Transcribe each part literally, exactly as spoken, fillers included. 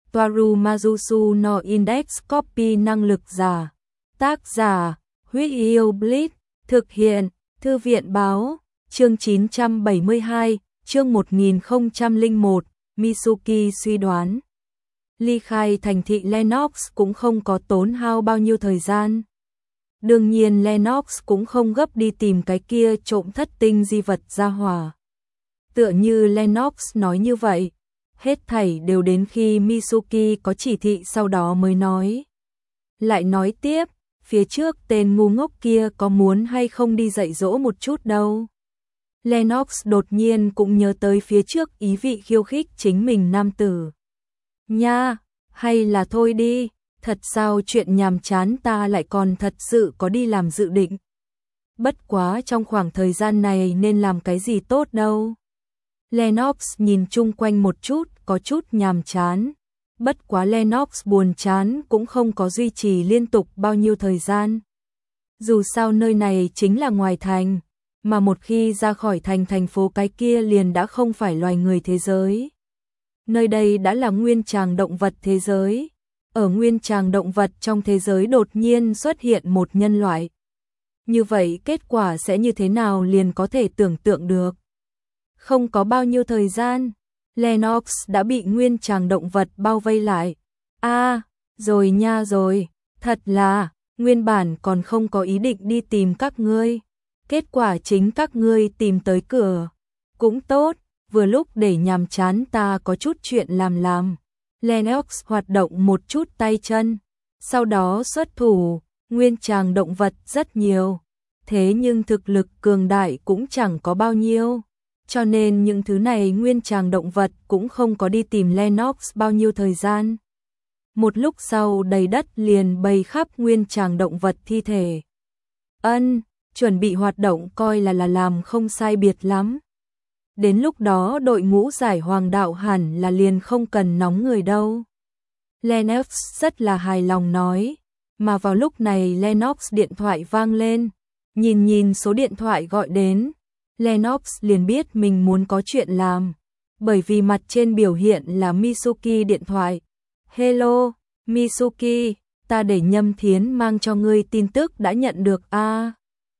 Toaru Majusu no Index Copy năng lực giả. Tác giả, Huyết Yêu Blitz, thực hiện, Thư viện báo, chương chín trăm bảy mươi hai, chương một nghìn không trăm lẻ một, Mitsuki suy đoán. Ly khai thành thị Lennox cũng không có tốn hao bao nhiêu thời gian. Đương nhiên Lennox cũng không gấp đi tìm cái kia trộm thất tinh di vật ra hỏa. Tựa như Lennox nói như vậy, hết thảy đều đến khi Mitsuki có chỉ thị sau đó mới nói. Lại nói tiếp, phía trước tên ngu ngốc kia có muốn hay không đi dạy dỗ một chút đâu. Lennox đột nhiên cũng nhớ tới phía trước ý vị khiêu khích chính mình nam tử. Nha, hay là thôi đi, thật sao chuyện nhàm chán ta lại còn thật sự có đi làm dự định. Bất quá trong khoảng thời gian này nên làm cái gì tốt đâu. Lennox nhìn chung quanh một chút, có chút nhàm chán. Bất quá Lennox buồn chán cũng không có duy trì liên tục bao nhiêu thời gian. Dù sao nơi này chính là ngoài thành, mà một khi ra khỏi thành thành phố cái kia liền đã không phải loài người thế giới. Nơi đây đã là nguyên tràng động vật thế giới. Ở nguyên tràng động vật trong thế giới đột nhiên xuất hiện một nhân loại. Như vậy kết quả sẽ như thế nào liền có thể tưởng tượng được. Không có bao nhiêu thời gian, Lennox đã bị nguyên tràng động vật bao vây lại. A, à, rồi nha rồi, thật là, nguyên bản còn không có ý định đi tìm các ngươi. Kết quả chính các ngươi tìm tới cửa. Cũng tốt, vừa lúc để nhàm chán ta có chút chuyện làm làm. Lennox hoạt động một chút tay chân, sau đó xuất thủ, nguyên tràng động vật rất nhiều. Thế nhưng thực lực cường đại cũng chẳng có bao nhiêu. Cho nên những thứ này nguyên tràng động vật cũng không có đi tìm Lennox bao nhiêu thời gian. Một lúc sau đầy đất liền bày khắp nguyên tràng động vật thi thể. Ân, chuẩn bị hoạt động coi là là làm không sai biệt lắm. Đến lúc đó đội ngũ giải hoàng đạo hẳn là liền không cần nóng người đâu. Lennox rất là hài lòng nói. Mà vào lúc này Lennox điện thoại vang lên. Nhìn nhìn số điện thoại gọi đến. Lennox liền biết mình muốn có chuyện làm, bởi vì mặt trên biểu hiện là Mitsuki điện thoại. Hello, Mitsuki, ta để Nhâm Thiến mang cho ngươi tin tức đã nhận được a. À,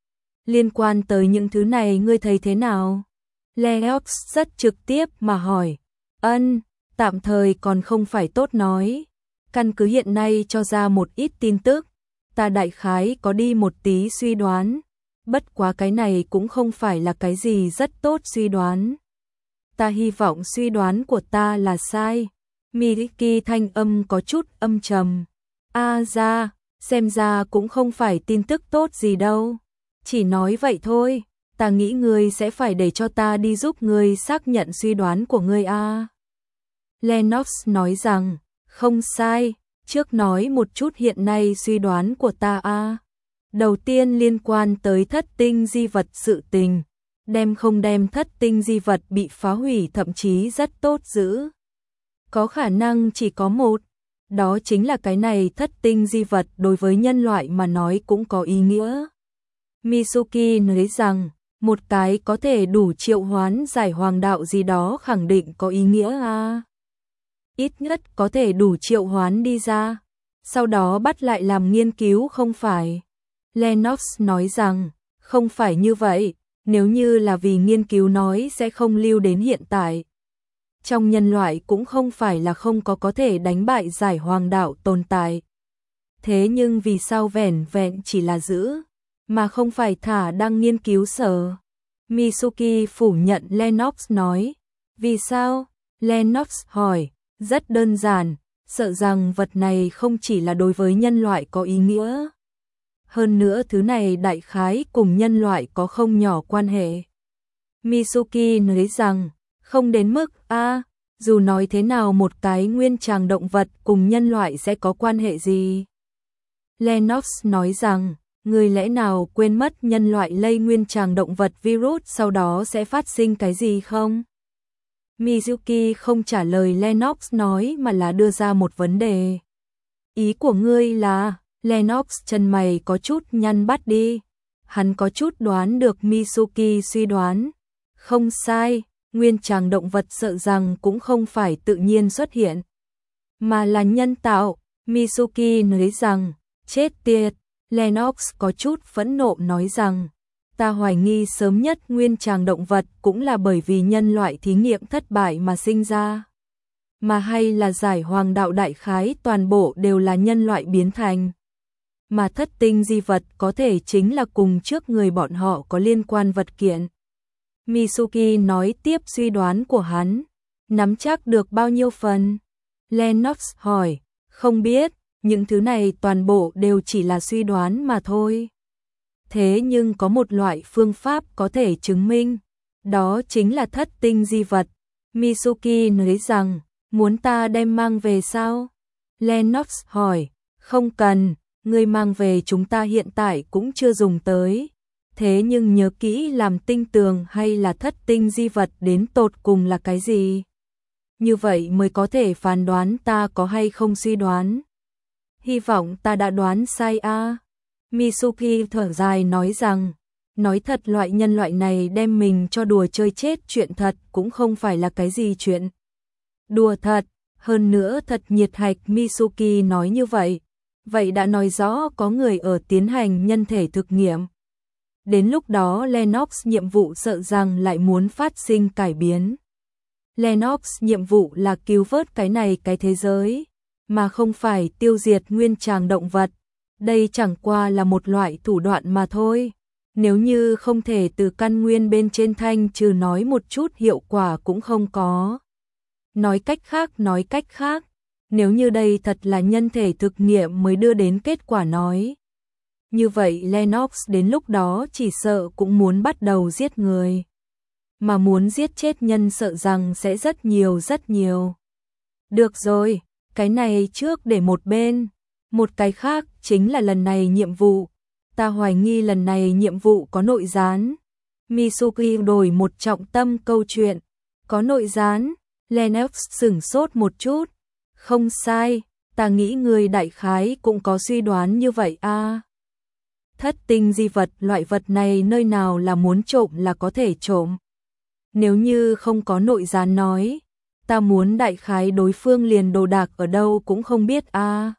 liên quan tới những thứ này ngươi thấy thế nào? Lennox rất trực tiếp mà hỏi. Ân, tạm thời còn không phải tốt nói. Căn cứ hiện nay cho ra một ít tin tức, ta đại khái có đi một tí suy đoán. Bất quá cái này cũng không phải là cái gì rất tốt suy đoán. Ta hy vọng suy đoán của ta là sai. Mitsuki thanh âm có chút âm trầm. A ra, xem ra cũng không phải tin tức tốt gì đâu. Chỉ nói vậy thôi, ta nghĩ ngươi sẽ phải để cho ta đi giúp ngươi xác nhận suy đoán của ngươi a. Lennox nói rằng, không sai, trước nói một chút hiện nay suy đoán của ta a. Đầu tiên liên quan tới thất tinh di vật sự tình, đem không đem thất tinh di vật bị phá hủy thậm chí rất tốt giữ. Có khả năng chỉ có một, đó chính là cái này thất tinh di vật đối với nhân loại mà nói cũng có ý nghĩa. Mitsuki nói rằng, một cái có thể đủ triệu hoán giải hoàng đạo gì đó khẳng định có ý nghĩa a. À. Ít nhất có thể đủ triệu hoán đi ra, sau đó bắt lại làm nghiên cứu không phải. Lennox nói rằng, không phải như vậy, nếu như là vì nghiên cứu nói sẽ không lưu đến hiện tại. Trong nhân loại cũng không phải là không có có thể đánh bại giải hoàng đạo tồn tại. Thế nhưng vì sao vẻn vẹn chỉ là giữ, mà không phải thả đăng nghiên cứu sở? Mitsuki phủ nhận Lennox nói. Vì sao? Lennox hỏi, rất đơn giản, sợ rằng vật này không chỉ là đối với nhân loại có ý nghĩa. Hơn nữa thứ này đại khái cùng nhân loại có không nhỏ quan hệ. Mitsuki nói rằng, không đến mức a, à, dù nói thế nào một cái nguyên tràng động vật cùng nhân loại sẽ có quan hệ gì. Lennox nói rằng, người lẽ nào quên mất nhân loại lây nguyên tràng động vật virus sau đó sẽ phát sinh cái gì không? Mitsuki không trả lời Lennox nói mà là đưa ra một vấn đề. Ý của ngươi là... Lennox chân mày có chút nhăn bắt đi. Hắn có chút đoán được Mitsuki suy đoán. Không sai, nguyên tràng động vật sợ rằng cũng không phải tự nhiên xuất hiện. mà là nhân tạo. Mitsuki nói rằng, chết tiệt. Lennox có chút phẫn nộ nói rằng, ta hoài nghi sớm nhất nguyên tràng động vật cũng là bởi vì nhân loại thí nghiệm thất bại mà sinh ra. Mà hay là giải hoàng đạo đại khái toàn bộ đều là nhân loại biến thành. Mà thất tinh di vật có thể chính là cùng trước người bọn họ có liên quan vật kiện. Mitsuki nói tiếp suy đoán của hắn, nắm chắc được bao nhiêu phần? Lennox hỏi, không biết, những thứ này toàn bộ đều chỉ là suy đoán mà thôi. Thế nhưng có một loại phương pháp có thể chứng minh, đó chính là thất tinh di vật. Mitsuki nói rằng, muốn ta đem mang về sao? Lennox hỏi, không cần, ngươi mang về chúng ta hiện tại cũng chưa dùng tới. Thế nhưng nhớ kỹ làm tinh tường hay là thất tinh di vật đến tột cùng là cái gì? Như vậy mới có thể phán đoán ta có hay không suy đoán. Hy vọng ta đã đoán sai a. À? Mitsuki thở dài nói rằng, nói thật loại nhân loại này đem mình cho đùa chơi chết chuyện thật cũng không phải là cái gì chuyện đùa thật, hơn nữa thật nhiệt hạch. Mitsuki nói như vậy, vậy đã nói rõ có người ở tiến hành nhân thể thực nghiệm. Đến lúc đó Lennox nhiệm vụ sợ rằng lại muốn phát sinh cải biến. Lennox nhiệm vụ là cứu vớt cái này cái thế giới, mà không phải tiêu diệt nguyên tràng động vật. Đây chẳng qua là một loại thủ đoạn mà thôi. Nếu như không thể từ căn nguyên bên trên thanh trừ, nói một chút hiệu quả cũng không có. Nói cách khác, nói cách khác, nếu như đây thật là nhân thể thực nghiệm mới đưa đến kết quả nói. Như vậy Lennox đến lúc đó chỉ sợ cũng muốn bắt đầu giết người. Mà muốn giết chết nhân sợ rằng sẽ rất nhiều rất nhiều. Được rồi, cái này trước để một bên. Một cái khác chính là lần này nhiệm vụ. Ta hoài nghi lần này nhiệm vụ có nội gián. Mitsuki đổi một trọng tâm câu chuyện. Có nội gián? Lennox sửng sốt một chút. Không sai, ta nghĩ người đại khái cũng có suy đoán như vậy a. À. Thất tinh di vật, loại vật này nơi nào là muốn trộm là có thể trộm. Nếu như không có nội gián nói, ta muốn đại khái đối phương liền đồ đạc ở đâu cũng không biết a. À.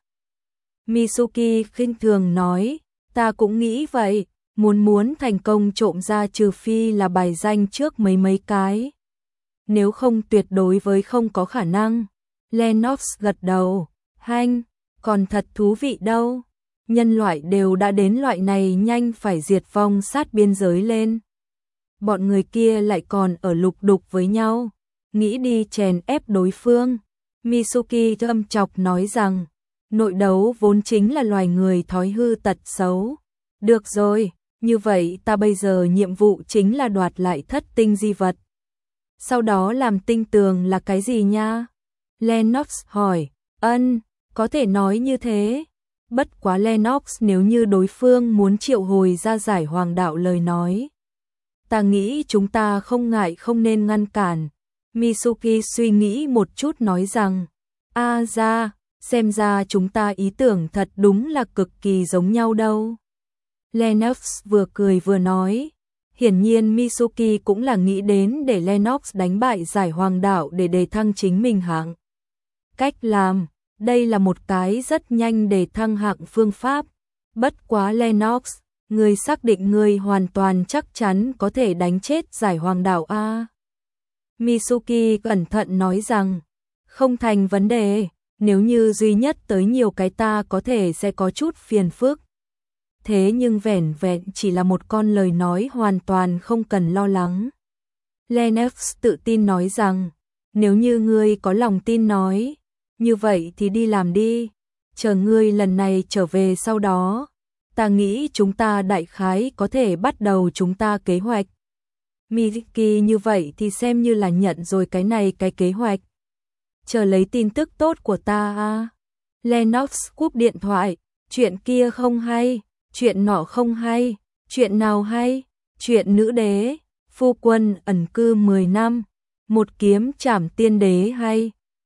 Mitsuki khinh thường nói, ta cũng nghĩ vậy, muốn muốn thành công trộm ra trừ phi là bài danh trước mấy mấy cái. Nếu không tuyệt đối với không có khả năng. Lennox gật đầu, hanh, còn thật thú vị đâu. Nhân loại đều đã đến loại này nhanh phải diệt vong sát biên giới lên. Bọn người kia lại còn ở lục đục với nhau, nghĩ đi chèn ép đối phương. Mitsuki âm chọc nói rằng, nội đấu vốn chính là loài người thói hư tật xấu. Được rồi, như vậy ta bây giờ nhiệm vụ chính là đoạt lại thất tinh di vật. Sau đó làm tinh tường là cái gì nha? Lennox hỏi, ân, có thể nói như thế. Bất quá Lennox, nếu như đối phương muốn triệu hồi ra giải hoàng đạo lời nói, ta nghĩ chúng ta không ngại không nên ngăn cản. Mitsuki suy nghĩ một chút nói rằng, a ra, xem ra chúng ta ý tưởng thật đúng là cực kỳ giống nhau đâu. Lennox vừa cười vừa nói, hiển nhiên Mitsuki cũng là nghĩ đến để Lennox đánh bại giải hoàng đạo để đề thăng chính mình hạng. Cách làm, đây là một cái rất nhanh để thăng hạng phương pháp. Bất quá Lennox, người xác định người hoàn toàn chắc chắn có thể đánh chết giải hoàng đạo a? Mitsuki cẩn thận nói rằng, không thành vấn đề, nếu như duy nhất tới nhiều cái ta có thể sẽ có chút phiền phức. Thế nhưng vẻn vẹn chỉ là một con lời nói hoàn toàn không cần lo lắng. Lennox tự tin nói rằng, nếu như ngươi có lòng tin nói, như vậy thì đi làm đi, chờ ngươi lần này trở về sau đó, ta nghĩ chúng ta đại khái có thể bắt đầu chúng ta kế hoạch. Mitsuki như vậy thì xem như là nhận rồi cái này cái kế hoạch. Chờ lấy tin tức tốt của ta a. Lennox cúp điện thoại, chuyện kia không hay, chuyện nọ không hay, chuyện nào hay, chuyện nữ đế, phu quân ẩn cư mười năm, một kiếm trảm tiên đế hay.